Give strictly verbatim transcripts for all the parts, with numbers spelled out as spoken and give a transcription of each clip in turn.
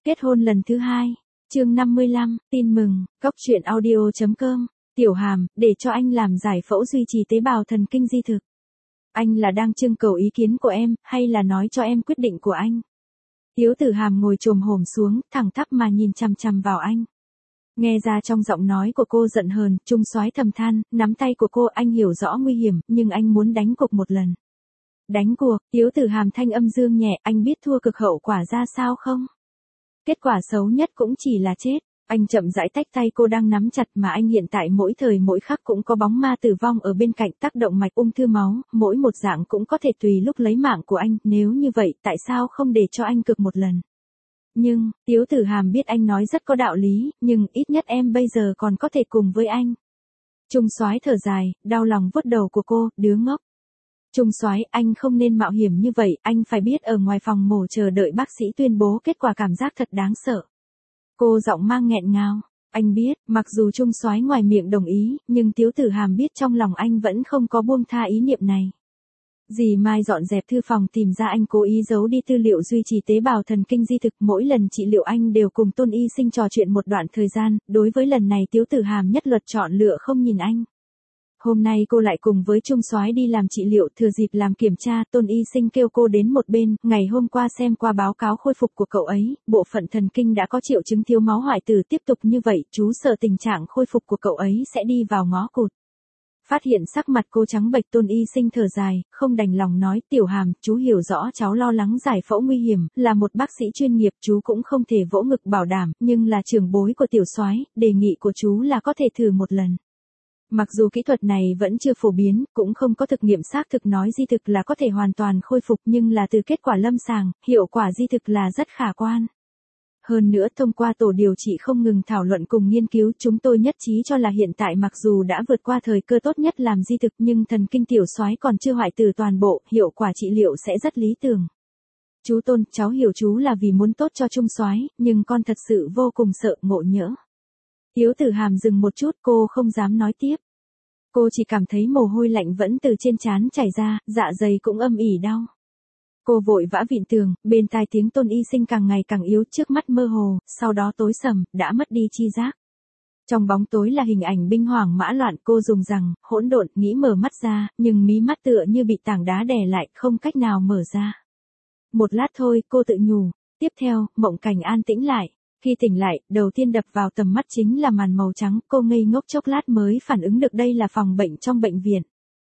Kết hôn lần thứ hai. Chương năm mươi lăm, tin mừng, cốc truyện audio chấm com. Tiểu Hàm, để cho anh làm giải phẫu duy trì tế bào thần kinh di thực. Anh là đang trưng cầu ý kiến của em, hay là nói cho em quyết định của anh? Tiếu Tử Hàm ngồi chồm hổm xuống, thẳng tắp mà nhìn chằm chằm vào anh. Nghe ra trong giọng nói của cô giận hờn, Trung Soái thầm than, nắm tay của cô, anh hiểu rõ nguy hiểm, nhưng anh muốn đánh cuộc một lần. Đánh cuộc? Tiếu Tử Hàm thanh âm dương nhẹ, anh biết thua cực hậu quả ra sao không? Kết quả xấu nhất cũng chỉ là chết. Anh chậm rãi tách tay cô đang nắm chặt, mà anh hiện tại mỗi thời mỗi khắc cũng có bóng ma tử vong ở bên cạnh, tác động mạch ung thư máu, mỗi một dạng cũng có thể tùy lúc lấy mạng của anh, nếu như vậy tại sao không để cho anh cược một lần? Nhưng, Tiếu Tử Hàm biết anh nói rất có đạo lý, nhưng ít nhất em bây giờ còn có thể cùng với anh. Trung Soái thở dài, đau lòng vuốt đầu của cô, đứa ngốc. Trung Soái, anh không nên mạo hiểm như vậy, anh phải biết ở ngoài phòng mổ chờ đợi bác sĩ tuyên bố kết quả cảm giác thật đáng sợ. Cô giọng mang nghẹn ngào, anh biết, mặc dù Trung Soái ngoài miệng đồng ý, nhưng Tiếu Tử Hàm biết trong lòng anh vẫn không có buông tha ý niệm này. Dì Mai dọn dẹp thư phòng tìm ra anh cố ý giấu đi tư liệu duy trì tế bào thần kinh di thực, mỗi lần trị liệu anh đều cùng Tôn Y Sinh trò chuyện một đoạn thời gian, đối với lần này Tiếu Tử Hàm nhất luật chọn lựa không nhìn anh. Hôm nay cô lại cùng với Trung Soái đi làm trị liệu, thừa dịp làm kiểm tra, Tôn Y Sinh kêu cô đến một bên, ngày hôm qua xem qua báo cáo khôi phục của cậu ấy, bộ phận thần kinh đã có triệu chứng thiếu máu hoại tử, tiếp tục như vậy, chú sợ tình trạng khôi phục của cậu ấy sẽ đi vào ngõ cụt. Phát hiện sắc mặt cô trắng bệch, Tôn Y Sinh thở dài, không đành lòng nói, Tiểu Hàm, chú hiểu rõ cháu lo lắng giải phẫu nguy hiểm, là một bác sĩ chuyên nghiệp, chú cũng không thể vỗ ngực bảo đảm, nhưng là trưởng bối của Tiểu Soái, đề nghị của chú là có thể thử một lần. Mặc dù kỹ thuật này vẫn chưa phổ biến, cũng không có thực nghiệm xác thực nói di thực là có thể hoàn toàn khôi phục, nhưng là từ kết quả lâm sàng, hiệu quả di thực là rất khả quan. Hơn nữa, thông qua tổ điều trị không ngừng thảo luận cùng nghiên cứu, chúng tôi nhất trí cho là hiện tại mặc dù đã vượt qua thời cơ tốt nhất làm di thực, nhưng thần kinh Tiểu Soái còn chưa hoại tử toàn bộ, hiệu quả trị liệu sẽ rất lý tưởng. Chú Tôn, cháu hiểu chú là vì muốn tốt cho Trung Soái, nhưng con thật sự vô cùng sợ ngộ nhỡ. Tiếu Tử Hàm dừng một chút, cô không dám nói tiếp. Cô chỉ cảm thấy mồ hôi lạnh vẫn từ trên trán chảy ra, dạ dày cũng âm ỉ đau. Cô vội vã vịn tường, bên tai tiếng Tôn Y Sinh càng ngày càng yếu, trước mắt mơ hồ, sau đó tối sầm, đã mất đi chi giác. Trong bóng tối là hình ảnh binh hoảng mã loạn, cô dùng rằng, hỗn độn, nghĩ mở mắt ra, nhưng mí mắt tựa như bị tảng đá đè lại, không cách nào mở ra. Một lát thôi, cô tự nhủ, tiếp theo, mộng cảnh an tĩnh lại. Khi tỉnh lại, đầu tiên đập vào tầm mắt chính là màn màu trắng, cô ngây ngốc chốc lát mới phản ứng được đây là phòng bệnh trong bệnh viện.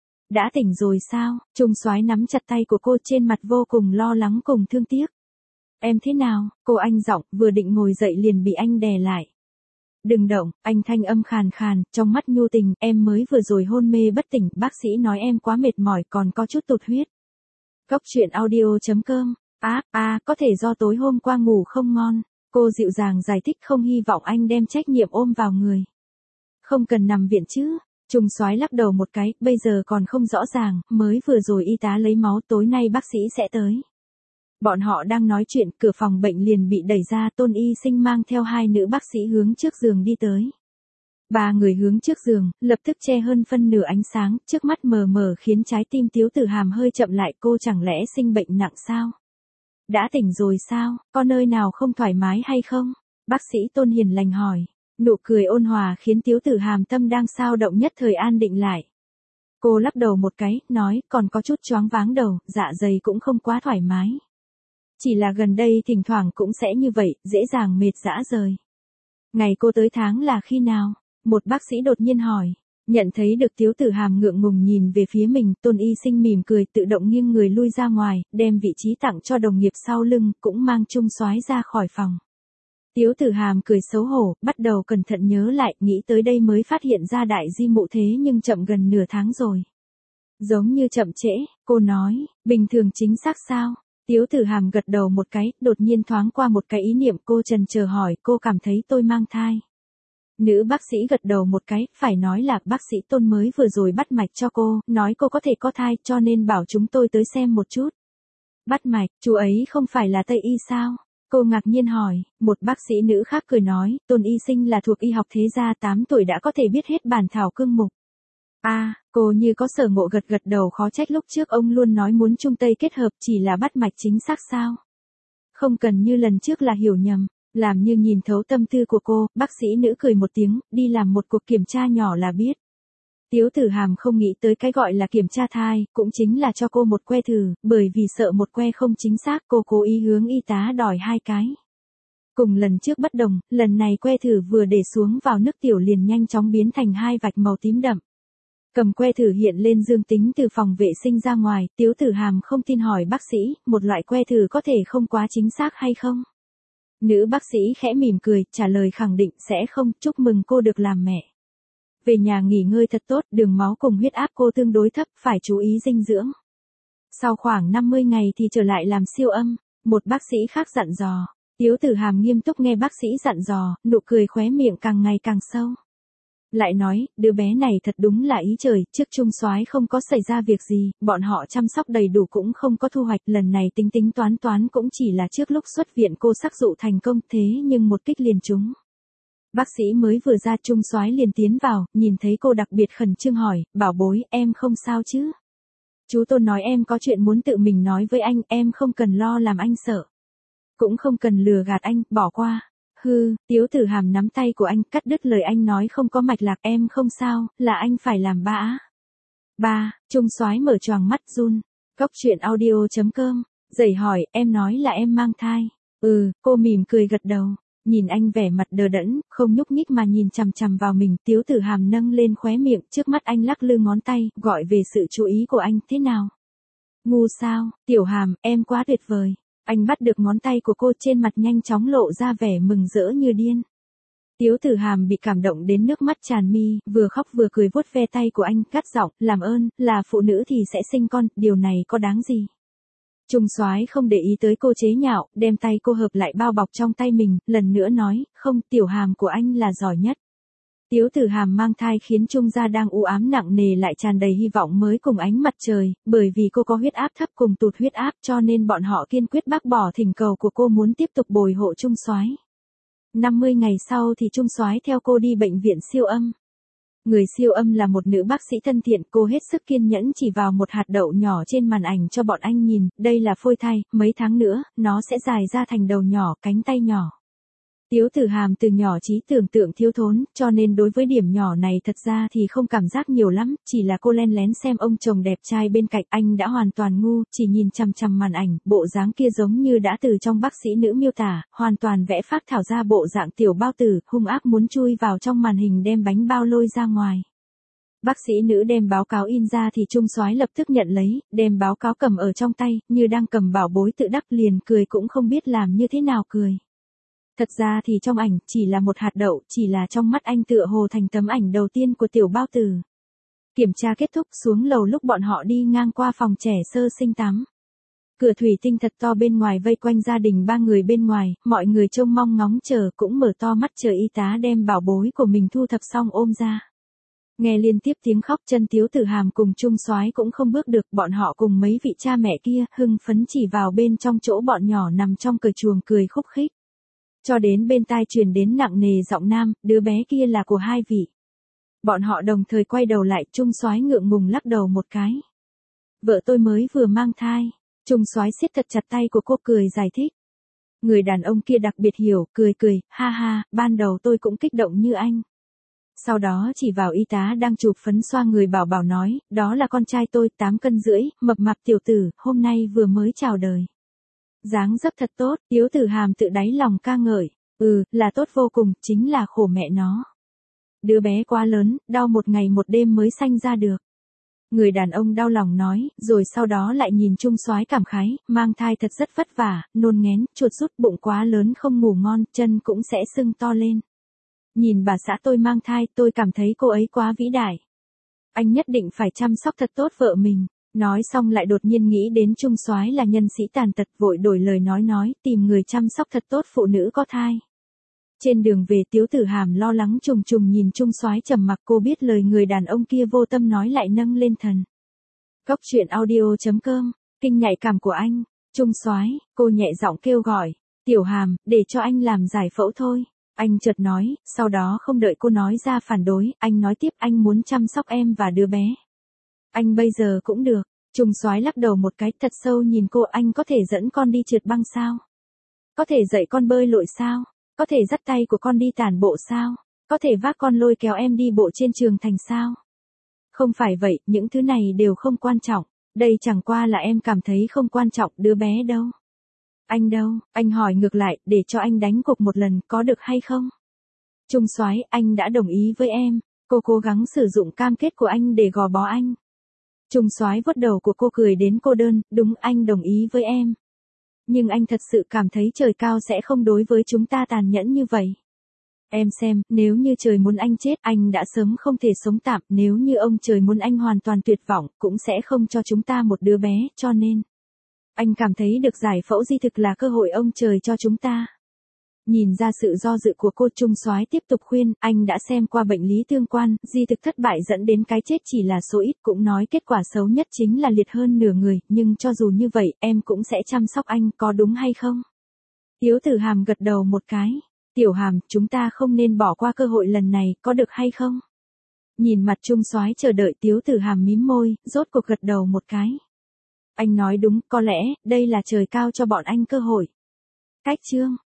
Đã tỉnh rồi sao? Trung Soái nắm chặt tay của cô, trên mặt vô cùng lo lắng cùng thương tiếc. Em thế nào? Cô anh giọng, vừa định ngồi dậy liền bị anh đè lại. Đừng động, anh thanh âm khàn khàn, trong mắt nhu tình, em mới vừa rồi hôn mê bất tỉnh, bác sĩ nói em quá mệt mỏi, còn có chút tụt huyết. Cốc truyện audio chấm com. À, à, có thể do tối hôm qua ngủ không ngon. Cô dịu dàng giải thích, không hy vọng anh đem trách nhiệm ôm vào người. Không cần nằm viện chứ. Trung Soái lắc đầu một cái, bây giờ còn không rõ ràng, mới vừa rồi y tá lấy máu, tối nay bác sĩ sẽ tới. Bọn họ đang nói chuyện, cửa phòng bệnh liền bị đẩy ra, Tôn Y Sinh mang theo hai nữ bác sĩ hướng trước giường đi tới. Ba người hướng trước giường, lập tức che hơn phân nửa ánh sáng, trước mắt mờ mờ khiến trái tim Tiếu Tử Hàm hơi chậm lại, cô chẳng lẽ sinh bệnh nặng sao? Đã tỉnh rồi sao, có nơi nào không thoải mái hay không? Bác sĩ Tôn hiền lành hỏi. Nụ cười ôn hòa khiến Tiếu Tử Hàm tâm đang sao động nhất thời an định lại. Cô lắc đầu một cái, nói, còn có chút choáng váng đầu, dạ dày cũng không quá thoải mái. Chỉ là gần đây thỉnh thoảng cũng sẽ như vậy, dễ dàng mệt rã rời. Ngày cô tới tháng là khi nào? Một bác sĩ đột nhiên hỏi. Nhận thấy được Tiếu Tử Hàm ngượng ngùng nhìn về phía mình, Tôn Y Sinh mỉm cười, tự động nghiêng người lui ra ngoài, đem vị trí tặng cho đồng nghiệp sau lưng, cũng mang Trung Soái ra khỏi phòng. Tiếu Tử Hàm cười xấu hổ, bắt đầu cẩn thận nhớ lại, nghĩ tới đây mới phát hiện ra đại di mụ thế nhưng chậm gần nửa tháng rồi. Giống như chậm trễ, cô nói, bình thường chính xác sao? Tiếu Tử Hàm gật đầu một cái, đột nhiên thoáng qua một cái ý niệm, cô chần chờ hỏi, cô cảm thấy tôi mang thai. Nữ bác sĩ gật đầu một cái, phải nói là bác sĩ Tôn mới vừa rồi bắt mạch cho cô, nói cô có thể có thai, cho nên bảo chúng tôi tới xem một chút. Bắt mạch, chú ấy không phải là Tây Y sao? Cô ngạc nhiên hỏi, một bác sĩ nữ khác cười nói, Tôn Y Sinh là thuộc y học thế gia, tám tuổi đã có thể biết hết bản thảo cương mục. À, cô như có sở ngộ gật gật đầu, khó trách lúc trước ông luôn nói muốn Trung Tây kết hợp, chỉ là bắt mạch chính xác sao? Không cần như lần trước là hiểu nhầm. Làm như nhìn thấu tâm tư của cô, bác sĩ nữ cười một tiếng, đi làm một cuộc kiểm tra nhỏ là biết. Tiếu Tử Hàm không nghĩ tới cái gọi là kiểm tra thai, cũng chính là cho cô một que thử, bởi vì sợ một que không chính xác cô cố ý hướng y tá đòi hai cái. Cùng lần trước bất đồng, lần này que thử vừa để xuống vào nước tiểu liền nhanh chóng biến thành hai vạch màu tím đậm. Cầm que thử hiện lên dương tính từ phòng vệ sinh ra ngoài, Tiếu Tử Hàm không tin hỏi bác sĩ, một loại que thử có thể không quá chính xác hay không? Nữ bác sĩ khẽ mỉm cười, trả lời khẳng định sẽ không, chúc mừng cô được làm mẹ. Về nhà nghỉ ngơi thật tốt, đường máu cùng huyết áp cô tương đối thấp, phải chú ý dinh dưỡng. Sau khoảng năm mươi ngày thì trở lại làm siêu âm, một bác sĩ khác dặn dò. Tiếu Tử Hàm nghiêm túc nghe bác sĩ dặn dò, nụ cười khóe miệng càng ngày càng sâu. Lại nói, đứa bé này thật đúng là ý trời, trước Trung Soái không có xảy ra việc gì, bọn họ chăm sóc đầy đủ cũng không có thu hoạch, lần này tính tính toán toán cũng chỉ là trước lúc xuất viện cô sắc dụ thành công, thế nhưng một kích liền trúng. Bác sĩ mới vừa ra, Trung Soái liền tiến vào, nhìn thấy cô đặc biệt khẩn trương hỏi, bảo bối, em không sao chứ? Chú Tôn nói em có chuyện muốn tự mình nói với anh, em không cần lo làm anh sợ. Cũng không cần lừa gạt anh, bỏ qua. Hư, Tiếu Tử Hàm nắm tay của anh, cắt đứt lời anh nói không có mạch lạc, em không sao, là anh phải làm ba. Ba, Trung Soái mở choàng mắt run. Cóc truyện audio chấm com, dậy hỏi, em nói là em mang thai. Ừ, cô mỉm cười gật đầu. Nhìn anh vẻ mặt đờ đẫn, không nhúc nhích mà nhìn chằm chằm vào mình, Tiếu Tử Hàm nâng lên khóe miệng, trước mắt anh lắc lư ngón tay, gọi về sự chú ý của anh, thế nào? Ngu sao, Tiểu Hàm, em quá tuyệt vời. Anh bắt được ngón tay của cô, trên mặt nhanh chóng lộ ra vẻ mừng rỡ như điên. Tiếu Tử Hàm bị cảm động đến nước mắt tràn mi, vừa khóc vừa cười vuốt ve tay của anh, gắt giọng, làm ơn, là phụ nữ thì sẽ sinh con, điều này có đáng gì? Trung Soái không để ý tới cô chế nhạo, đem tay cô hợp lại bao bọc trong tay mình, lần nữa nói, không, Tiểu Hàm của anh là giỏi nhất. Tiếu Tử Hàm mang thai khiến Trung gia đang u ám nặng nề lại tràn đầy hy vọng mới cùng ánh mặt trời, bởi vì cô có huyết áp thấp cùng tụt huyết áp cho nên bọn họ kiên quyết bác bỏ thỉnh cầu của cô muốn tiếp tục bồi hộ Trung Soái. năm mươi ngày sau thì Trung Soái theo cô đi bệnh viện siêu âm. Người siêu âm là một nữ bác sĩ thân thiện, cô hết sức kiên nhẫn chỉ vào một hạt đậu nhỏ trên màn ảnh cho bọn anh nhìn, đây là phôi thai, mấy tháng nữa, nó sẽ dài ra thành đầu nhỏ, cánh tay nhỏ. Tiếu Tử Hàm từ nhỏ trí tưởng tượng thiếu thốn, cho nên đối với điểm nhỏ này thật ra thì không cảm giác nhiều lắm, chỉ là cô len lén xem ông chồng đẹp trai bên cạnh, anh đã hoàn toàn ngu, chỉ nhìn chằm chằm màn ảnh, bộ dáng kia giống như đã từ trong bác sĩ nữ miêu tả, hoàn toàn vẽ phác thảo ra bộ dạng tiểu bao tử, hung ác muốn chui vào trong màn hình đem bánh bao lôi ra ngoài. Bác sĩ nữ đem báo cáo in ra thì Trung Soái lập tức nhận lấy, đem báo cáo cầm ở trong tay, như đang cầm bảo bối tự đắc, liền cười cũng không biết làm như thế nào cười. Thật ra thì trong ảnh chỉ là một hạt đậu, chỉ là trong mắt anh tựa hồ thành tấm ảnh đầu tiên của tiểu bao tử. Kiểm tra kết thúc, xuống lầu lúc bọn họ đi ngang qua phòng trẻ sơ sinh tắm. Cửa thủy tinh thật to bên ngoài vây quanh gia đình ba người bên ngoài, mọi người trông mong ngóng chờ cũng mở to mắt chờ y tá đem bảo bối của mình thu thập xong ôm ra. Nghe liên tiếp tiếng khóc, chân Tiếu Tử Hàm cùng Trung Soái cũng không bước được, bọn họ cùng mấy vị cha mẹ kia hưng phấn chỉ vào bên trong chỗ bọn nhỏ nằm trong cởi chuồng cười khúc khích. Cho đến bên tai truyền đến nặng nề giọng nam, đứa bé kia là của hai vị. Bọn họ đồng thời quay đầu lại, Trung Soái ngượng ngùng lắc đầu một cái. Vợ tôi mới vừa mang thai. Trung Soái siết thật chặt tay của cô cười giải thích. Người đàn ông kia đặc biệt hiểu, cười cười, ha ha, ban đầu tôi cũng kích động như anh. Sau đó chỉ vào y tá đang chụp phấn xoa người bảo bảo nói, đó là con trai tôi, tám cân rưỡi, mập mạp tiểu tử, hôm nay vừa mới chào đời. Dáng dấp thật tốt, Tiếu Tử Hàm tự đáy lòng ca ngợi, ừ, là tốt vô cùng, chính là khổ mẹ nó. Đứa bé quá lớn, đau một ngày một đêm mới sanh ra được. Người đàn ông đau lòng nói, rồi sau đó lại nhìn Trung Soái cảm khái, mang thai thật rất vất vả, nôn ngén, chuột rút, bụng quá lớn không ngủ ngon, chân cũng sẽ sưng to lên. Nhìn bà xã tôi mang thai, tôi cảm thấy cô ấy quá vĩ đại. Anh nhất định phải chăm sóc thật tốt vợ mình. Nói xong lại đột nhiên nghĩ đến Trung Soái là nhân sĩ tàn tật, vội đổi lời nói nói, tìm người chăm sóc thật tốt phụ nữ có thai. Trên đường về Tiếu Tử Hàm lo lắng trùng trùng nhìn Trung Soái trầm mặc, cô biết lời người đàn ông kia vô tâm nói lại nâng lên thần. Cóc truyện audio chấm com, kinh nhạy cảm của anh, Trung Soái, cô nhẹ giọng kêu gọi, Tiểu Hàm, để cho anh làm giải phẫu thôi. Anh chợt nói, sau đó không đợi cô nói ra phản đối, anh nói tiếp anh muốn chăm sóc em và đứa bé. Anh bây giờ cũng được. Trung Soái lắc đầu một cái thật sâu nhìn cô, anh có thể dẫn con đi trượt băng sao? Có thể dạy con bơi lội sao? Có thể dắt tay của con đi tản bộ sao? Có thể vác con lôi kéo em đi bộ trên trường thành sao? Không phải vậy, những thứ này đều không quan trọng. Đây chẳng qua là em cảm thấy không quan trọng, đứa bé đâu? Anh đâu? Anh hỏi ngược lại, để cho anh đánh cuộc một lần, có được hay không? Trung soái, anh đã đồng ý với em. Cô cố gắng sử dụng cam kết của anh để gò bó anh. Trung soái vuốt đầu của cô cười đến cô đơn, đúng, anh đồng ý với em. Nhưng anh thật sự cảm thấy trời cao sẽ không đối với chúng ta tàn nhẫn như vậy. Em xem, nếu như trời muốn anh chết, anh đã sớm không thể sống tạm, nếu như ông trời muốn anh hoàn toàn tuyệt vọng, cũng sẽ không cho chúng ta một đứa bé, cho nên. Anh cảm thấy được giải phẫu di thực là cơ hội ông trời cho chúng ta. Nhìn ra sự do dự của cô, Trung soái tiếp tục khuyên, anh đã xem qua bệnh lý tương quan, di thực thất bại dẫn đến cái chết chỉ là số ít, cũng nói kết quả xấu nhất chính là liệt hơn nửa người, nhưng cho dù như vậy, em cũng sẽ chăm sóc anh, có đúng hay không? Tiếu Tử Hàm gật đầu một cái. Tiểu Hàm, chúng ta không nên bỏ qua cơ hội lần này, có được hay không? Nhìn mặt Trung soái chờ đợi, Tiếu Tử Hàm mím môi, rốt cuộc gật đầu một cái. Anh nói đúng, có lẽ, đây là trời cao cho bọn anh cơ hội. Cách chương